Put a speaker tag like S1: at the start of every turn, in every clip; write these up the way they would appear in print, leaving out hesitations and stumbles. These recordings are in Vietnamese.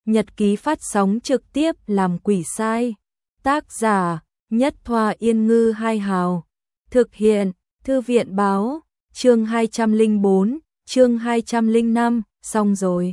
S1: nhật ký phát sóng trực tiếp làm quỷ sai. Tác giả, Nhất Thoa Yên Ngư Hai Hào. Thực hiện, Thư viện Báo. Chương 204, chương 205, xong rồi.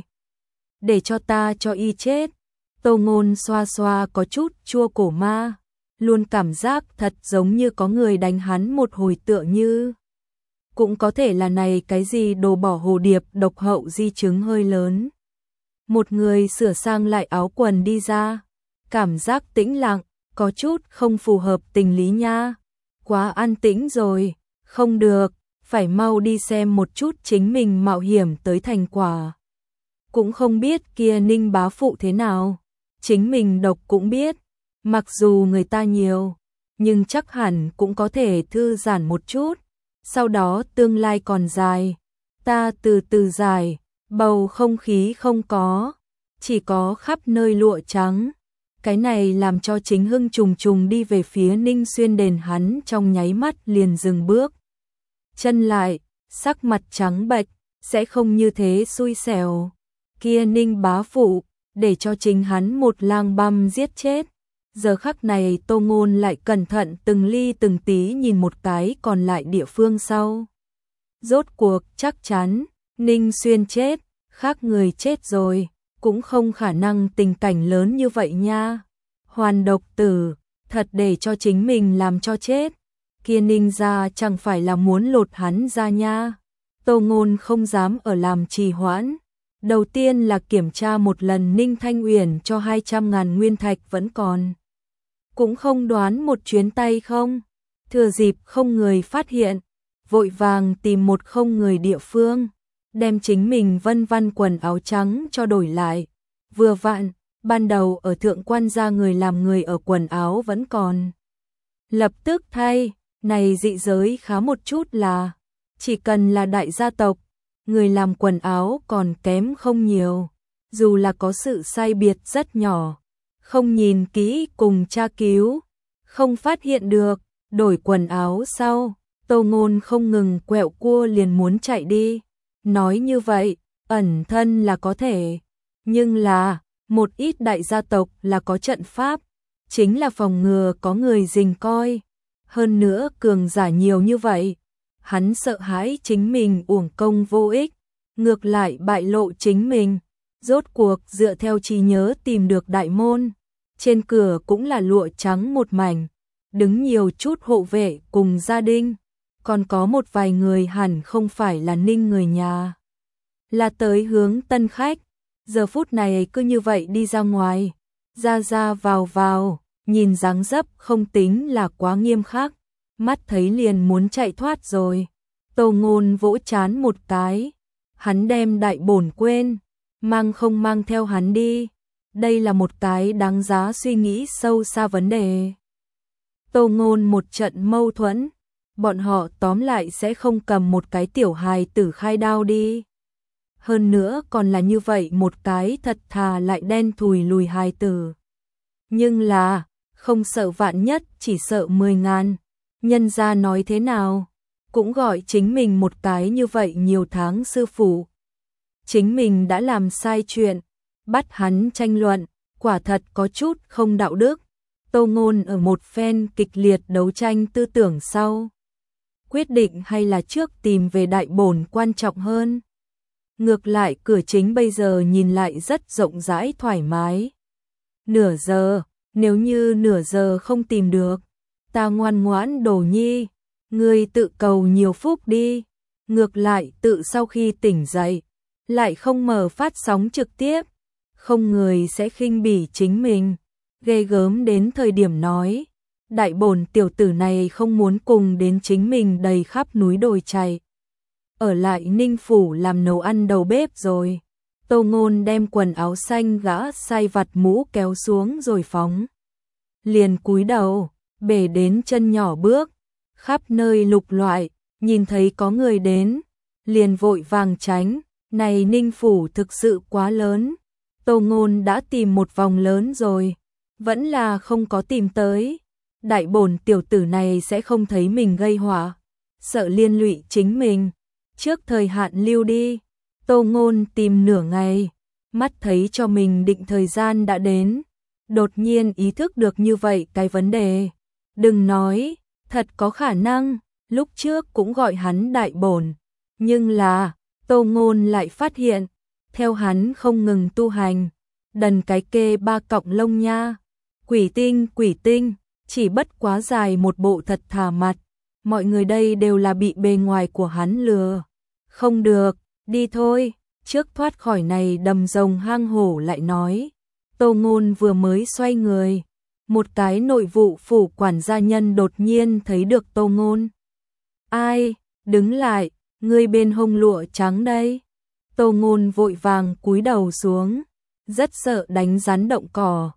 S1: Để cho ta cho y chết. Tô Ngôn xoa xoa có chút chua cổ ma. Luôn cảm giác thật giống như có người đánh hắn một hồi, tựa như. Cũng có thể là này cái gì đồ bỏ hồ điệp độc hậu di chứng hơi lớn. Một người sửa sang lại áo quần đi ra. Cảm giác tĩnh lặng, có chút không phù hợp tình lý nha. Quá an tĩnh rồi, không được, phải mau đi xem một chút chính mình mạo hiểm tới thành quả. Cũng không biết kia Ninh bá phụ thế nào, chính mình độc cũng biết, mặc dù người ta nhiều, nhưng chắc hẳn cũng có thể thư giãn một chút, sau đó tương lai còn dài, ta từ từ dài, bầu không khí không có, chỉ có khắp nơi lụa trắng. Cái này làm cho Chính Hưng trùng trùng đi về phía Ninh Xuyên đền, hắn trong nháy mắt liền dừng bước. Chân lại, sắc mặt trắng bệch, sẽ không như thế xui xẻo. Kia Ninh bá phụ, để cho chính hắn một lang băm giết chết. Giờ khắc này Tô Ngôn lại cẩn thận từng ly từng tí nhìn một cái còn lại địa phương sau. Rốt cuộc chắc chắn, Ninh Xuyên chết, khác người chết rồi, cũng không khả năng tình cảnh lớn như vậy nha. Hoàn độc tử, thật để cho chính mình làm cho chết. Kia Ninh gia chẳng phải là muốn lột hắn ra nha. Tô Ngôn không dám ở làm trì hoãn. Đầu tiên là kiểm tra một lần Ninh Thanh Uyển cho 200.000 nguyên thạch vẫn còn. Cũng không đoán một chuyến tay không. Thừa dịp không người phát hiện, vội vàng tìm một không người địa phương, đem chính mình vân vân quần áo trắng cho đổi lại. Vừa vặn, ban đầu ở thượng quan gia người làm người ở quần áo vẫn còn. Lập tức thay, này dị giới khá một chút là, chỉ cần là đại gia tộc, người làm quần áo còn kém không nhiều, dù là có sự sai biệt rất nhỏ, không nhìn kỹ cùng tra cứu, không phát hiện được, đổi quần áo sau, Tô Ngôn không ngừng quẹo cua liền muốn chạy đi. Nói như vậy, ẩn thân là có thể, nhưng là, một ít đại gia tộc là có trận pháp, chính là phòng ngừa có người rình coi. Hơn nữa cường giả nhiều như vậy, hắn sợ hãi chính mình uổng công vô ích, ngược lại bại lộ chính mình. Rốt cuộc dựa theo trí nhớ tìm được đại môn, trên cửa cũng là lụa trắng một mảnh, đứng nhiều chút hộ vệ cùng gia đình, còn có một vài người hẳn không phải là Ninh người nhà, là tới hướng tân khách. Giờ phút này cứ như vậy đi ra ngoài, ra ra vào vào, nhìn dáng dấp không tính là quá nghiêm khắc, mắt thấy liền muốn chạy thoát rồi. Tô Ngôn vỗ trán một cái, hắn đem đại bổn quên, mang không mang theo hắn đi, đây là một cái đáng giá suy nghĩ sâu xa vấn đề. Tô Ngôn một trận mâu thuẫn, bọn họ tóm lại sẽ không cầm một cái tiểu hài tử khai đao đi. Hơn nữa còn là như vậy một cái thật thà lại đen thùi lùi hài tử. Nhưng là, không sợ vạn nhất, chỉ sợ 10.000. Nhân gia nói thế nào, cũng gọi chính mình một cái như vậy nhiều tháng sư phụ. Chính mình đã làm sai chuyện, bắt hắn tranh luận, quả thật có chút không đạo đức. Tô Ngôn ở một phen kịch liệt đấu tranh tư tưởng sau, quyết định hay là trước tìm về đại bổn quan trọng hơn. Ngược lại cửa chính bây giờ nhìn lại rất rộng rãi thoải mái. Nửa giờ, nếu như nửa giờ không tìm được, ta ngoan ngoãn Đồ Nhi, ngươi tự cầu nhiều phúc đi. Ngược lại tự sau khi tỉnh dậy, lại không mở phát sóng trực tiếp, không người sẽ khinh bỉ chính mình. Ghê gớm đến thời điểm nói, đại bổn tiểu tử này không muốn cùng đến chính mình đầy khắp núi đồi chạy. Ở lại Ninh Phủ làm nấu ăn đầu bếp rồi. Tô Ngôn đem quần áo xanh gã sai vặt mũ kéo xuống rồi phóng. Liền cúi đầu, bể đến chân nhỏ bước, khắp nơi lục loại, nhìn thấy có người đến, liền vội vàng tránh. Này Ninh Phủ thực sự quá lớn, Tô Ngôn đã tìm một vòng lớn rồi, vẫn là không có tìm tới. Đại bổn tiểu tử này sẽ không thấy mình gây họa, sợ liên lụy chính mình, trước thời hạn lưu đi. Tô Ngôn tìm nửa ngày, mắt thấy cho mình định thời gian đã đến, đột nhiên ý thức được như vậy cái vấn đề. Đừng nói, thật có khả năng, lúc trước cũng gọi hắn đại bổn, nhưng là, Tô Ngôn lại phát hiện, theo hắn không ngừng tu hành, đần cái kê 3 cọng lông nha, quỷ tinh, chỉ bất quá dài một bộ thật thà mặt, mọi người đây đều là bị bề ngoài của hắn lừa. Không được, đi thôi, trước thoát khỏi này đầm rồng hang hổ lại nói. Tô Ngôn vừa mới xoay người, một cái nội vụ phủ quản gia nhân đột nhiên thấy được Tô Ngôn. Ai, đứng lại, ngươi bên hông lụa trắng đây. Tô Ngôn vội vàng cúi đầu xuống, rất sợ đánh rắn động cỏ.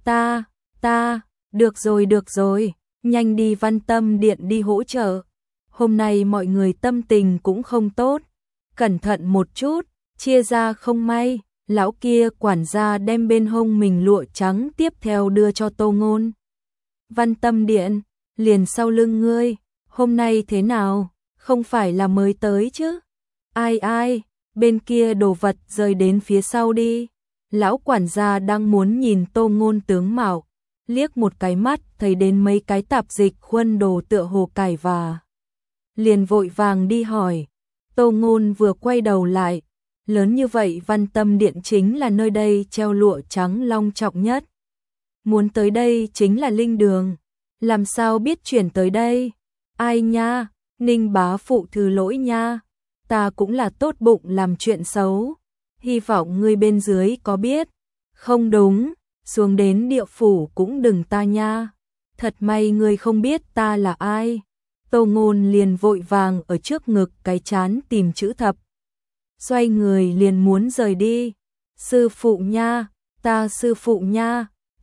S1: Ta, được rồi, nhanh đi Văn Tâm Điện đi hỗ trợ. Hôm nay mọi người tâm tình cũng không tốt, cẩn thận một chút, chia ra không may. Lão kia quản gia đem bên hông mình lụa trắng tiếp theo đưa cho Tô Ngôn. Văn Tâm Điện, liền sau lưng ngươi, hôm nay thế nào, không phải là mới tới chứ? Ai, bên kia đồ vật rời đến phía sau đi. Lão quản gia đang muốn nhìn Tô Ngôn tướng mạo, liếc một cái mắt thấy đến mấy cái tạp dịch khuôn đồ tựa hồ cải và. Liền vội vàng đi hỏi, Tô Ngôn vừa quay đầu lại. Lớn như vậy Văn Tâm Điện chính là nơi đây treo lụa trắng long trọng nhất. Muốn tới đây chính là linh đường, làm sao biết chuyển tới đây? Ai nha, Ninh bá phụ thứ lỗi nha, ta cũng là tốt bụng làm chuyện xấu, hy vọng ngươi bên dưới có biết. Không đúng, xuống đến địa phủ cũng đừng ta nha, thật may ngươi không biết ta là ai. Tô Ngôn liền vội vàng ở trước ngực cái chán tìm chữ thập. Xoay người liền muốn rời đi. Sư phụ nha, ta sư phụ nha,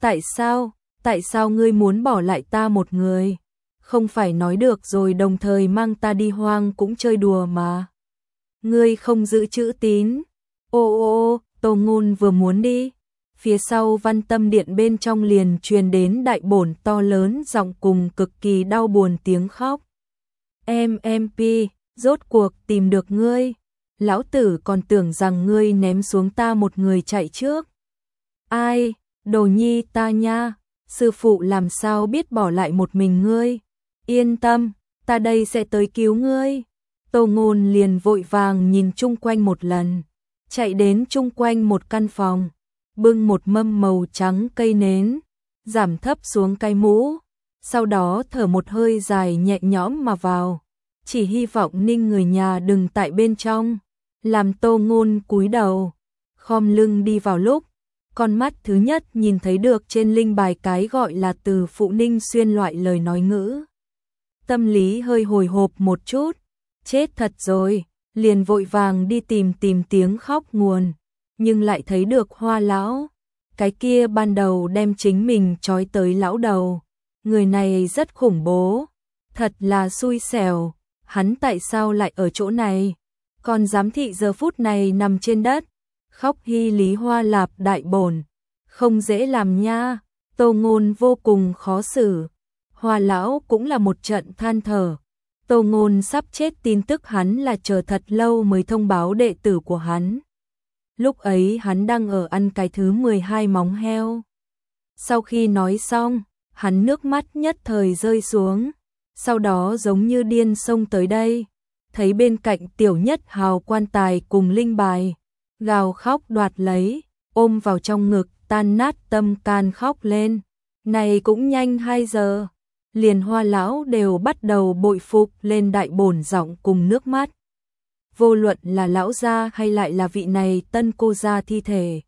S1: tại sao ngươi muốn bỏ lại ta một người? Không phải nói được rồi đồng thời mang ta đi hoang cũng chơi đùa mà. Ngươi không giữ chữ tín. Ô, Tô Ngôn vừa muốn đi. Phía sau Văn Tâm Điện bên trong liền truyền đến đại bổn to lớn giọng cùng cực kỳ đau buồn tiếng khóc. MP, rốt cuộc tìm được ngươi. Lão tử còn tưởng rằng ngươi ném xuống ta một người chạy trước. Ai, đồ nhi ta nha, sư phụ làm sao biết bỏ lại một mình ngươi. Yên tâm, ta đây sẽ tới cứu ngươi. Tô Ngôn liền vội vàng nhìn chung quanh một lần, chạy đến chung quanh một căn phòng, bưng một mâm màu trắng cây nến, giảm thấp xuống cái mũ, sau đó thở một hơi dài nhẹ nhõm mà vào, chỉ hy vọng Ninh người nhà đừng tại bên trong. Làm Tô Ngôn cúi đầu, khom lưng đi vào lúc, con mắt thứ nhất nhìn thấy được trên linh bài cái gọi là từ phụ Ninh xuyên loại lời nói ngữ. Tâm lý hơi hồi hộp một chút, chết thật rồi, liền vội vàng đi tìm tiếng khóc nguồn, nhưng lại thấy được Hoa lão, cái kia ban đầu đem chính mình trói tới lão đầu, người này rất khủng bố, thật là xui xẻo, hắn tại sao lại ở chỗ này? Còn giám thị giờ phút này nằm trên đất, khóc hy lý Hoa lạp đại bổn, không dễ làm nha. Tô Ngôn vô cùng khó xử, Hoa lão cũng là một trận than thở. Tô Ngôn sắp chết tin tức hắn là chờ thật lâu mới thông báo đệ tử của hắn. Lúc ấy hắn đang ở ăn cái thứ 12 móng heo. Sau khi nói xong, hắn nước mắt nhất thời rơi xuống, sau đó giống như điên xông tới đây. Thấy bên cạnh Tiểu Nhất Hào quan tài cùng linh bài, gào khóc đoạt lấy, ôm vào trong ngực, tan nát tâm can khóc lên. Này cũng nhanh 2 giờ, liền Hoa lão đều bắt đầu bội phục lên đại bổn giọng cùng nước mắt. Vô luận là lão gia hay lại là vị này tân cô gia thi thể,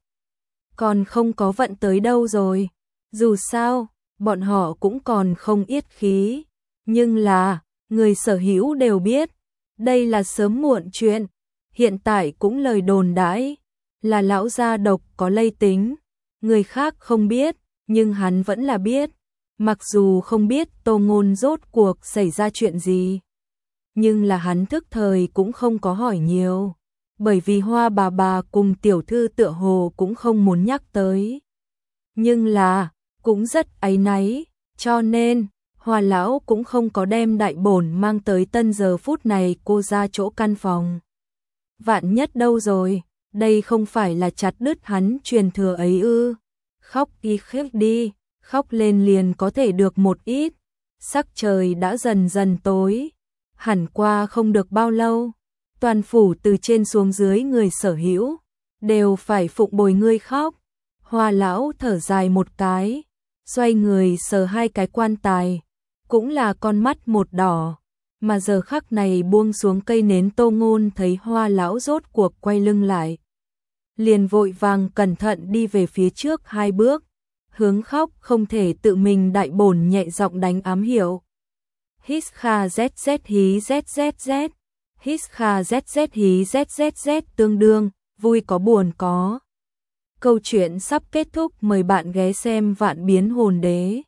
S1: còn không có vận tới đâu rồi. Dù sao, bọn họ cũng còn không yết khí, nhưng là người sở hữu đều biết. Đây là sớm muộn chuyện, hiện tại cũng lời đồn đãi là lão gia độc có lây tính, người khác không biết, nhưng hắn vẫn là biết. Mặc dù không biết Tô Ngôn rốt cuộc xảy ra chuyện gì, nhưng là hắn thức thời cũng không có hỏi nhiều, bởi vì Hoa bà cùng tiểu thư tựa hồ cũng không muốn nhắc tới. Nhưng là, cũng rất áy náy, cho nên Hoa lão cũng không có đem đại bổn mang tới tân giờ phút này cô ra chỗ căn phòng. Vạn nhất đâu rồi, đây không phải là chặt đứt hắn truyền thừa ấy ư? Khóc đi khóc đi, khóc lên liền có thể được một ít. Sắc trời đã dần dần tối, hẳn qua không được bao lâu, toàn phủ từ trên xuống dưới người sở hữu đều phải phụng bồi ngươi khóc. Hoa lão thở dài một cái, xoay người sờ hai cái quan tài, cũng là con mắt một đỏ, mà giờ khắc này buông xuống cây nến. Tô Ngôn thấy Hoa lão rốt cuộc quay lưng lại, liền vội vàng cẩn thận đi về phía trước 2 bước, hướng khóc không thể tự mình đại bổn nhẹ giọng đánh ám hiệu. Hít kha zz hí zzz, hít kha zz hí zzz, tương đương, vui có buồn có. Câu chuyện sắp kết thúc, mời bạn ghé xem Vạn Biến Hồn Đế.